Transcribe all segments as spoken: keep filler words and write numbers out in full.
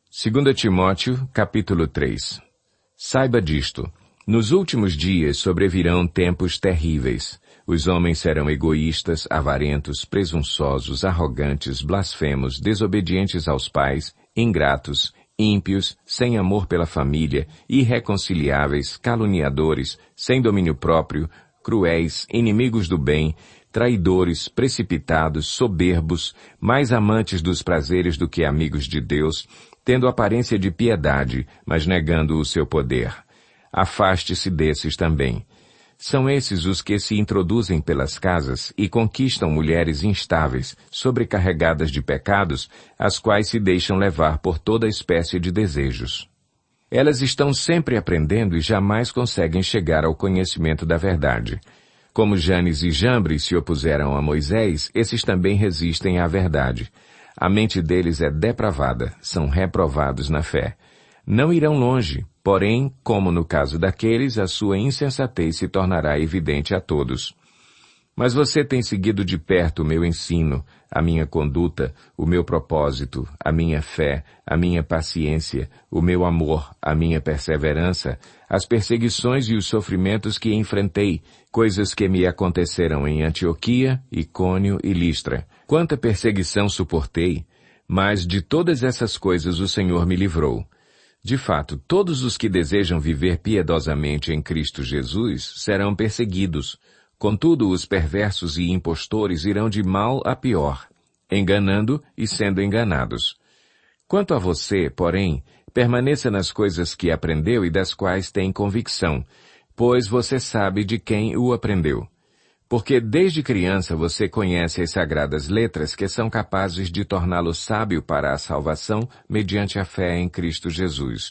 Segundo Timóteo, capítulo três. Saiba disto, nos últimos dias sobrevirão tempos terríveis. Os homens serão egoístas, avarentos, presunçosos, arrogantes, blasfemos, desobedientes aos pais, ingratos, ímpios, sem amor pela família, irreconciliáveis, caluniadores, sem domínio próprio, cruéis, inimigos do bem, traidores, precipitados, soberbos, mais amantes dos prazeres do que amigos de Deus, tendo aparência de piedade, mas negando o seu poder. Afaste-se desses também. São esses os que se introduzem pelas casas e conquistam mulheres instáveis, sobrecarregadas de pecados, as quais se deixam levar por toda espécie de desejos. Elas estão sempre aprendendo e jamais conseguem chegar ao conhecimento da verdade. Como Janes e Jambres se opuseram a Moisés, esses também resistem à verdade. A mente deles é depravada, são reprovados na fé. Não irão longe, porém, como no caso daqueles, a sua insensatez se tornará evidente a todos. Mas você tem seguido de perto o meu ensino, a minha conduta, o meu propósito, a minha fé, a minha paciência, o meu amor, a minha perseverança, as perseguições e os sofrimentos que enfrentei, coisas que me aconteceram em Antioquia, Icônio e Listra. Quanta perseguição suportei, mas de todas essas coisas o Senhor me livrou. De fato, todos os que desejam viver piedosamente em Cristo Jesus serão perseguidos. Contudo, os perversos e impostores irão de mal a pior, enganando e sendo enganados. Quanto a você, porém, permaneça nas coisas que aprendeu e das quais tem convicção, pois você sabe de quem o aprendeu. Porque desde criança você conhece as sagradas letras que são capazes de torná-lo sábio para a salvação mediante a fé em Cristo Jesus.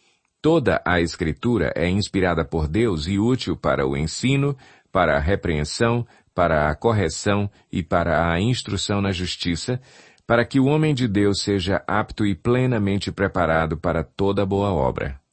Toda a Escritura é inspirada por Deus e útil para o ensino, para a repreensão, para a correção e para a instrução na justiça, para que o homem de Deus seja apto e plenamente preparado para toda boa obra.